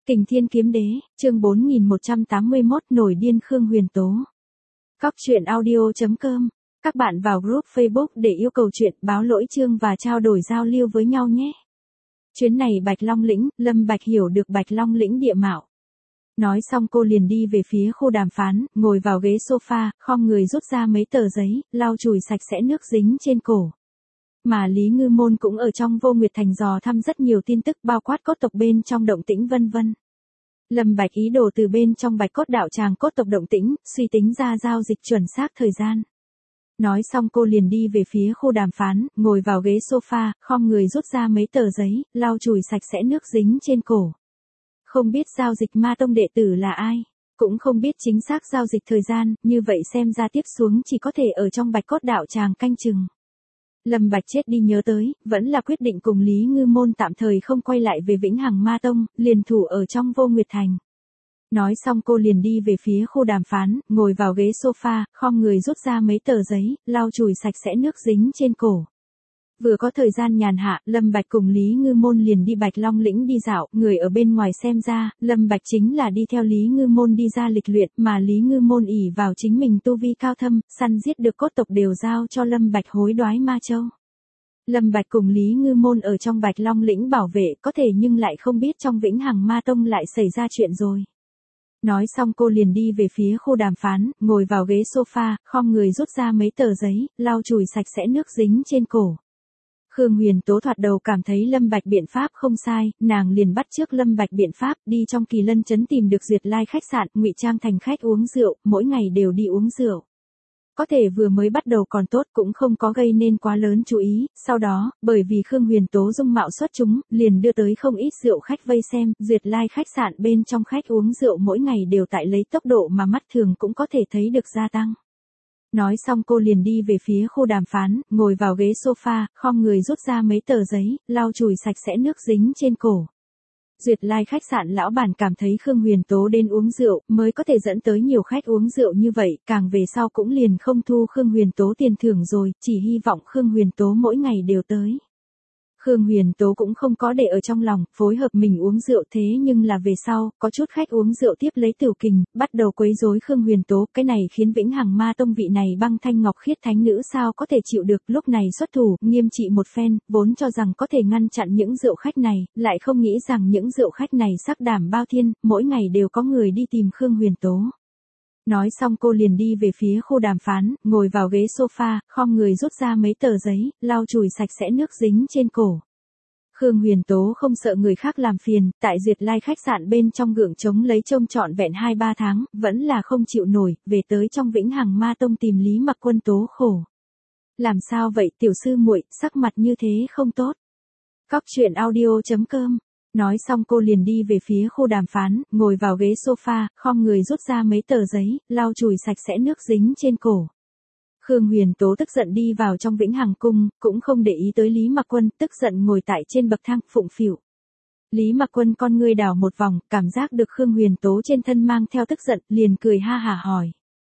Kình Thiên Kiếm Đế, chương 4181 nổi điên Khương Huyền Tố. Cóc truyện audio.com. Các bạn vào group Facebook để yêu cầu chuyện, báo lỗi chương và trao đổi giao lưu với nhau nhé. Chuyến này Bạch Long Lĩnh, Lâm Bạch hiểu được Bạch Long Lĩnh địa mạo. Nói xong cô liền đi về phía khu đàm phán, ngồi vào ghế sofa, khom người rút ra mấy tờ giấy, lau chùi sạch sẽ nước dính trên cổ. Mà Lý Ngư Môn cũng ở trong Vô Nguyệt Thành dò thăm rất nhiều tin tức bao quát cốt tộc bên trong động tĩnh vân vân. Lâm Bạch ý đồ từ bên trong Bạch Cốt đạo tràng cốt tộc động tĩnh, suy tính ra giao dịch chuẩn xác thời gian. Nói xong cô liền đi về phía khu đàm phán, ngồi vào ghế sofa, khom người rút ra mấy tờ giấy, lau chùi sạch sẽ nước dính trên cổ. Không biết giao dịch ma tông đệ tử là ai, cũng không biết chính xác giao dịch thời gian, như vậy xem ra tiếp xuống chỉ có thể ở trong Bạch Cốt đạo tràng canh chừng. Lâm Bạch chết đi nhớ tới, vẫn là quyết định cùng Lý Ngư Môn tạm thời không quay lại về Vĩnh Hằng Ma Tông, liền thủ ở trong Vô Nguyệt Thành. Nói xong cô liền đi về phía khu đàm phán, ngồi vào ghế sofa, khom người rút ra mấy tờ giấy, lau chùi sạch sẽ nước dính trên cổ. Vừa có thời gian nhàn hạ, Lâm Bạch cùng Lý Ngư Môn liền đi Bạch Long Lĩnh đi dạo, người ở bên ngoài xem ra, Lâm Bạch chính là đi theo Lý Ngư Môn đi ra lịch luyện, mà Lý Ngư Môn ỷ vào chính mình tu vi cao thâm, săn giết được cốt tộc đều giao cho Lâm Bạch hối đoái ma châu. Lâm Bạch cùng Lý Ngư Môn ở trong Bạch Long Lĩnh bảo vệ, có thể nhưng lại không biết trong Vĩnh Hằng Ma Tông lại xảy ra chuyện rồi. Nói xong cô liền đi về phía khu đàm phán, ngồi vào ghế sofa, khom người rút ra mấy tờ giấy, lau chùi sạch sẽ nước dính trên cổ. Khương Huyền Tố thoạt đầu cảm thấy Lâm Bạch biện pháp không sai, nàng liền bắt chước Lâm Bạch biện pháp, đi trong Kỳ Lân trấn tìm được Duyệt Lai khách sạn, ngụy trang thành khách uống rượu, mỗi ngày đều đi uống rượu. Có thể vừa mới bắt đầu còn tốt, cũng không có gây nên quá lớn chú ý, sau đó, bởi vì Khương Huyền Tố dung mạo xuất chúng, liền đưa tới không ít rượu khách vây xem, Duyệt Lai khách sạn bên trong khách uống rượu mỗi ngày đều tại lấy tốc độ mà mắt thường cũng có thể thấy được gia tăng. Nói xong cô liền đi về phía khu đàm phán, ngồi vào ghế sofa, khom người rút ra mấy tờ giấy, lau chùi sạch sẽ nước dính trên cổ. Duyệt Lai khách sạn lão bản cảm thấy Khương Huyền Tố đến uống rượu, mới có thể dẫn tới nhiều khách uống rượu như vậy, càng về sau cũng liền không thu Khương Huyền Tố tiền thưởng rồi, chỉ hy vọng Khương Huyền Tố mỗi ngày đều tới. Khương Huyền Tố cũng không có để ở trong lòng, phối hợp mình uống rượu thế nhưng là về sau, có chút khách uống rượu tiếp lấy tửu kình, bắt đầu quấy rối Khương Huyền Tố, cái này khiến Vĩnh Hằng Ma Tông vị này băng thanh ngọc khiết thánh nữ sao có thể chịu được, lúc này xuất thủ, nghiêm trị một phen, vốn cho rằng có thể ngăn chặn những rượu khách này, lại không nghĩ rằng những rượu khách này sắc đảm bao thiên, mỗi ngày đều có người đi tìm Khương Huyền Tố. Nói xong cô liền đi về phía khu đàm phán, ngồi vào ghế sofa, khom người rút ra mấy tờ giấy, lau chùi sạch sẽ nước dính trên cổ. Khương Huyền Tố không sợ người khác làm phiền, tại Duyệt Lai khách sạn bên trong gượng chống lấy trông trọn vẹn 2-3 tháng, vẫn là không chịu nổi, về tới trong Vĩnh Hằng Ma Tông tìm Lý Mặc Quân tố khổ. Làm sao vậy tiểu sư muội, sắc mặt như thế không tốt. Cóc truyện audio.com. Nói xong cô liền đi về phía khu đàm phán, ngồi vào ghế sofa, khom người rút ra mấy tờ giấy, lau chùi sạch sẽ nước dính trên cổ. Khương Huyền Tố tức giận đi vào trong Vĩnh Hằng cung, cũng không để ý tới Lý Mặc Quân, tức giận ngồi tại trên bậc thang, phụng phịu. Lý Mặc Quân con ngươi đảo một vòng, cảm giác được Khương Huyền Tố trên thân mang theo tức giận, liền cười ha hả hỏi.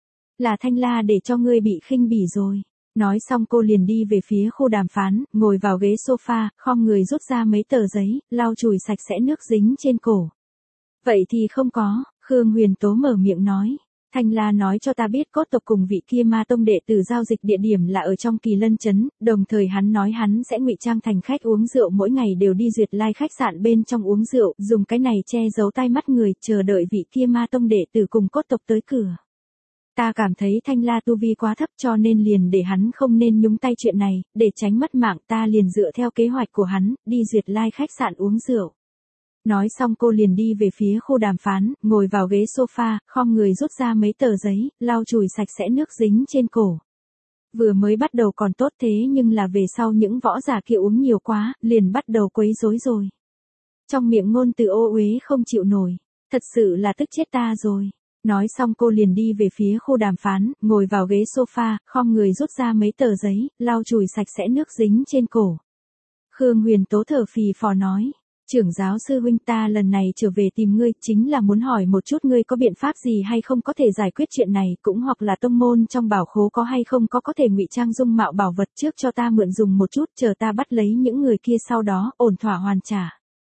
Là Thanh La để cho ngươi bị khinh bỉ rồi. Nói xong cô liền đi về phía khu đàm phán, ngồi vào ghế sofa, khom người rút ra mấy tờ giấy, lau chùi sạch sẽ nước dính trên cổ. Vậy thì không có, Khương Huyền Tố mở miệng nói. Thanh La nói cho ta biết cốt tộc cùng vị kia ma tông đệ tử giao dịch địa điểm là ở trong Kỳ Lân trấn, đồng thời hắn nói hắn sẽ ngụy trang thành khách uống rượu mỗi ngày đều đi Duyệt Lai khách sạn bên trong uống rượu, dùng cái này che giấu tai mắt người, chờ đợi vị kia ma tông đệ tử cùng cốt tộc tới cửa. Ta cảm thấy Thanh La tu vi quá thấp cho nên liền để hắn không nên nhúng tay chuyện này, để tránh mất mạng ta liền dựa theo kế hoạch của hắn, đi Duyệt Lai khách sạn uống rượu. Nói xong cô liền đi về phía khu đàm phán, ngồi vào ghế sofa, khom người rút ra mấy tờ giấy, lau chùi sạch sẽ nước dính trên cổ. Vừa mới bắt đầu còn tốt thế nhưng là về sau những võ giả kia uống nhiều quá, liền bắt đầu quấy rối rồi. Trong miệng ngôn từ ô uế không chịu nổi, thật sự là tức chết ta rồi. Nói xong cô liền đi về phía khu đàm phán, ngồi vào ghế sofa, khom người rút ra mấy tờ giấy, lau chùi sạch sẽ nước dính trên cổ. Khương Huyền Tố thở phì phò nói. Trưởng giáo sư huynh ta lần này trở về tìm ngươi chính là muốn hỏi một chút ngươi có biện pháp gì hay không có thể giải quyết chuyện này, cũng hoặc là tông môn trong bảo khố có hay không có thể ngụy trang dung mạo bảo vật trước cho ta mượn dùng một chút, chờ ta bắt lấy những người kia sau đó ổn thỏa hoàn trả.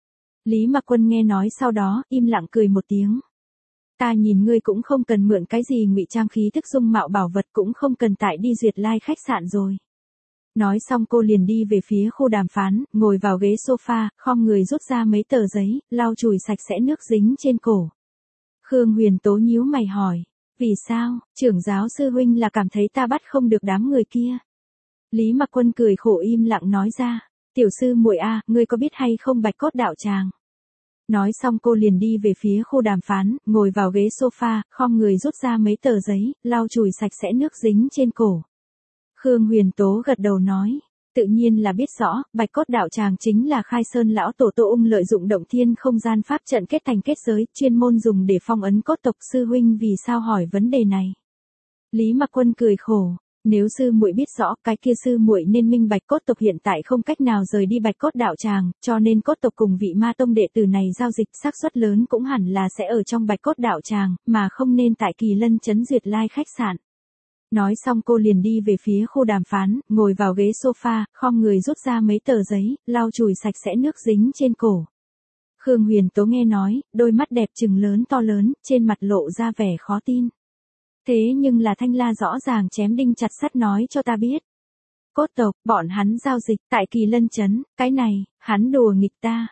Lý Mặc Quân nghe nói sau đó, im lặng cười một tiếng. Ta nhìn ngươi cũng không cần mượn cái gì ngụy trang khí thức dung mạo bảo vật, cũng không cần tại đi duyệt lai khách sạn rồi. Nói xong cô liền đi về phía khu đàm phán, ngồi vào ghế sofa, khom người rút ra mấy tờ giấy, lau chùi sạch sẽ nước dính trên cổ. Khương Huyền Tố nhíu mày hỏi. Vì sao, trưởng giáo sư huynh là cảm thấy ta bắt không được đám người kia? Lý Mặc Quân cười khổ im lặng nói ra. Tiểu sư muội a, ngươi có biết hay không Bạch Cốt đạo tràng? Nói xong cô liền đi về phía khu đàm phán, ngồi vào ghế sofa, khom người rút ra mấy tờ giấy, lau chùi sạch sẽ nước dính trên cổ. Khương Huyền Tố gật đầu nói. Tự nhiên là biết rõ, Bạch Cốt đạo tràng chính là Khai Sơn lão tổ Tô Ung lợi dụng động thiên không gian pháp trận kết thành kết giới, chuyên môn dùng để phong ấn cốt tộc. Sư huynh vì sao hỏi vấn đề này? Lý Mặc Quân cười khổ. Nếu sư muội biết rõ, cái kia sư muội nên minh bạch cốt tộc hiện tại không cách nào rời đi Bạch Cốt đạo tràng, cho nên cốt tộc cùng vị ma tông đệ tử này giao dịch, xác suất lớn cũng hẳn là sẽ ở trong Bạch Cốt đạo tràng, mà không nên tại Kỳ Lân trấn duyệt lai khách sạn. Nói xong cô liền đi về phía khu đàm phán, ngồi vào ghế sofa, khom người rút ra mấy tờ giấy, lau chùi sạch sẽ nước dính trên cổ. Khương Huyền Tố nghe nói, đôi mắt đẹp trừng lớn to lớn, trên mặt lộ ra vẻ khó tin. Thế nhưng là Thanh La rõ ràng chém đinh chặt sắt nói cho ta biết. Cốt tộc, bọn hắn giao dịch tại Kỳ Lân trấn, cái này, hắn đùa nghịch ta,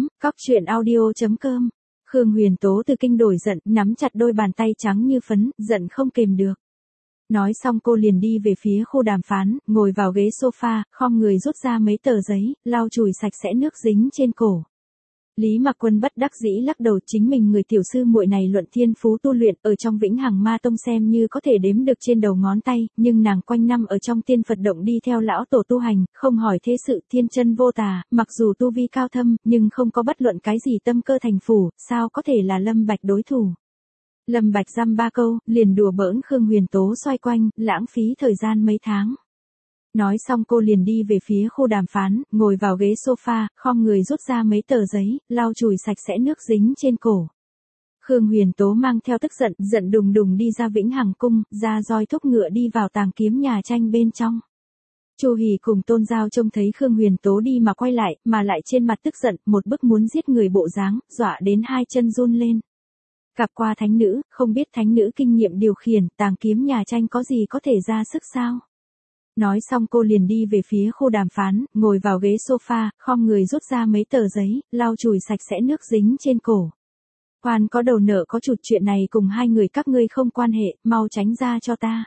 .com. Khương Huyền Tố từ kinh đổi giận, nắm chặt đôi bàn tay trắng như phấn, giận không kềm được. Nói xong cô liền đi về phía khu đàm phán, ngồi vào ghế sofa, khom người rút ra mấy tờ giấy, lau chùi sạch sẽ nước dính trên cổ. Lý Mặc Quân bất đắc dĩ lắc đầu, chính mình người tiểu sư muội này luận thiên phú tu luyện ở trong Vĩnh Hằng Ma Tông xem như có thể đếm được trên đầu ngón tay, nhưng nàng quanh năm ở trong tiên Phật động đi theo lão tổ tu hành, không hỏi thế sự, thiên chân vô tà, mặc dù tu vi cao thâm, nhưng không có bất luận cái gì tâm cơ thành phủ, sao có thể là Lâm Bạch đối thủ. Lâm Bạch dăm ba câu, liền đùa bỡn Khương Huyền Tố xoay quanh, lãng phí thời gian mấy tháng. Nói xong cô liền đi về phía khu đàm phán, ngồi vào ghế sofa, khom người rút ra mấy tờ giấy, lau chùi sạch sẽ nước dính trên cổ. Khương Huyền Tố mang theo tức giận, giận đùng đùng đi ra Vĩnh Hằng cung, ra roi thúc ngựa đi vào tàng kiếm nhà tranh bên trong. Chu Hỉ cùng Tôn Giao trông thấy Khương Huyền Tố đi mà quay lại, mà lại trên mặt tức giận, một bức muốn giết người bộ dáng, dọa đến hai chân run lên. Gặp qua thánh nữ, không biết thánh nữ kinh nghiệm điều khiển, tàng kiếm nhà tranh có gì có thể ra sức sao? Nói xong cô liền đi về phía khu đàm phán, ngồi vào ghế sofa, khom người rút ra mấy tờ giấy, lau chùi sạch sẽ nước dính trên cổ. Quan có đầu nợ có chụt, chuyện này cùng hai người các ngươi không quan hệ, mau tránh ra cho ta.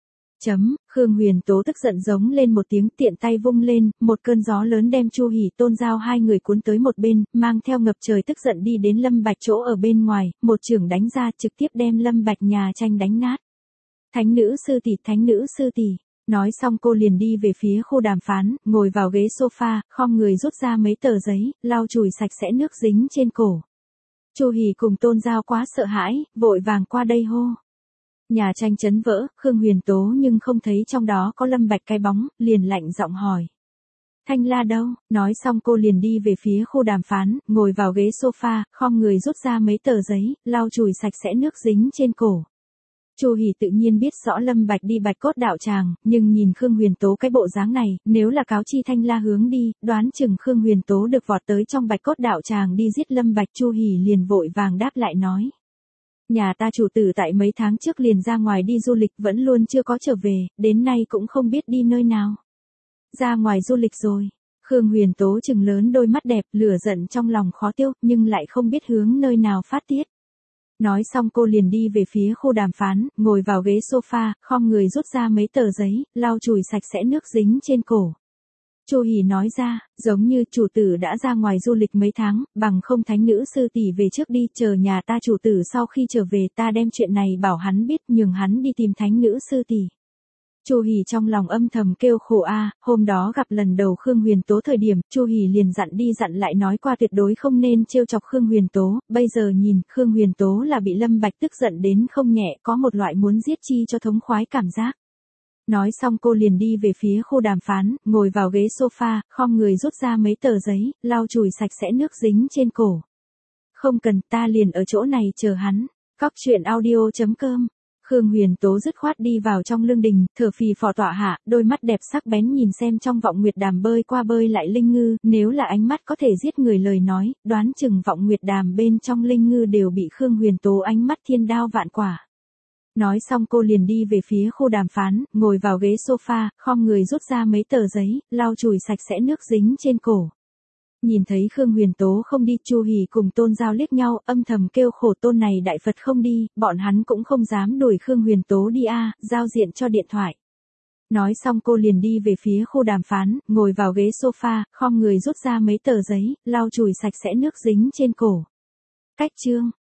Khương Huyền Tố tức giận giống lên một tiếng, tiện tay vung lên, một cơn gió lớn đem Chu Hỉ Tôn Giao hai người cuốn tới một bên, mang theo ngập trời tức giận đi đến Lâm Bạch chỗ ở bên ngoài, một chưởng đánh ra trực tiếp đem Lâm Bạch nhà tranh đánh nát. Thánh nữ sư tỷ, thánh nữ sư tỷ. Nói xong cô liền đi về phía khu đàm phán, ngồi vào ghế sofa, khom người rút ra mấy tờ giấy, lau chùi sạch sẽ nước dính trên cổ. Chu Hỉ cùng Tôn Giao quá sợ hãi, vội vàng qua đây hô. Nhà tranh chấn vỡ, Khương Huyền Tố nhưng không thấy trong đó có Lâm Bạch cái bóng, liền lạnh giọng hỏi. Thanh La đâu? Nói xong cô liền đi về phía khu đàm phán, ngồi vào ghế sofa, khom người rút ra mấy tờ giấy, lau chùi sạch sẽ nước dính trên cổ. Chu Hỉ tự nhiên biết rõ Lâm Bạch đi Bạch Cốt đạo tràng, nhưng nhìn Khương Huyền Tố cái bộ dáng này, nếu là cáo chi Thanh La hướng đi, đoán chừng Khương Huyền Tố được vọt tới trong Bạch Cốt đạo tràng đi giết Lâm Bạch. Chu Hỉ liền vội vàng đáp lại nói. Nhà ta chủ tử tại mấy tháng trước liền ra ngoài đi du lịch, vẫn luôn chưa có trở về, đến nay cũng không biết đi nơi nào. Ra ngoài du lịch rồi. Khương Huyền Tố trừng lớn đôi mắt đẹp, lửa giận trong lòng khó tiêu, nhưng lại không biết hướng nơi nào phát tiết. Nói xong cô liền đi về phía khu đàm phán, ngồi vào ghế sofa, khom người rút ra mấy tờ giấy, lau chùi sạch sẽ nước dính trên cổ. Chu Hỉ nói ra, giống như chủ tử đã ra ngoài du lịch mấy tháng, bằng không thánh nữ sư tỷ về trước đi, chờ nhà ta chủ tử sau khi trở về ta đem chuyện này bảo hắn biết, nhường hắn đi tìm thánh nữ sư tỷ. Chu Hỉ trong lòng âm thầm kêu khổ a, hôm đó gặp lần đầu Khương Huyền Tố thời điểm, Chu Hỉ liền dặn đi dặn lại nói qua tuyệt đối không nên trêu chọc Khương Huyền Tố, bây giờ nhìn, Khương Huyền Tố là bị Lâm Bạch tức giận đến không nhẹ, có một loại muốn giết chi cho thống khoái cảm giác. Nói xong cô liền đi về phía khu đàm phán, ngồi vào ghế sofa, khom người rút ra mấy tờ giấy, lau chùi sạch sẽ nước dính trên cổ. Không cần, ta liền ở chỗ này chờ hắn. Cóc truyện audio.com Khương Huyền Tố dứt khoát đi vào trong lương đình, thở phì phò tọa hạ, đôi mắt đẹp sắc bén nhìn xem trong Vọng Nguyệt Đàm bơi qua bơi lại linh ngư, nếu là ánh mắt có thể giết người lời nói, đoán chừng Vọng Nguyệt Đàm bên trong linh ngư đều bị Khương Huyền Tố ánh mắt thiên đao vạn quả. Nói xong cô liền đi về phía khu đàm phán, ngồi vào ghế sofa, khom người rút ra mấy tờ giấy, lau chùi sạch sẽ nước dính trên cổ. Nhìn thấy Khương Huyền Tố không đi, Chu Hỉ cùng Tôn Giao liếc nhau, âm thầm kêu khổ, Tôn này đại Phật không đi, bọn hắn cũng không dám đuổi Khương Huyền Tố đi a, giao diện cho điện thoại. Nói xong cô liền đi về phía khu đàm phán, ngồi vào ghế sofa, khom người rút ra mấy tờ giấy, lau chùi sạch sẽ nước dính trên cổ. Cách chương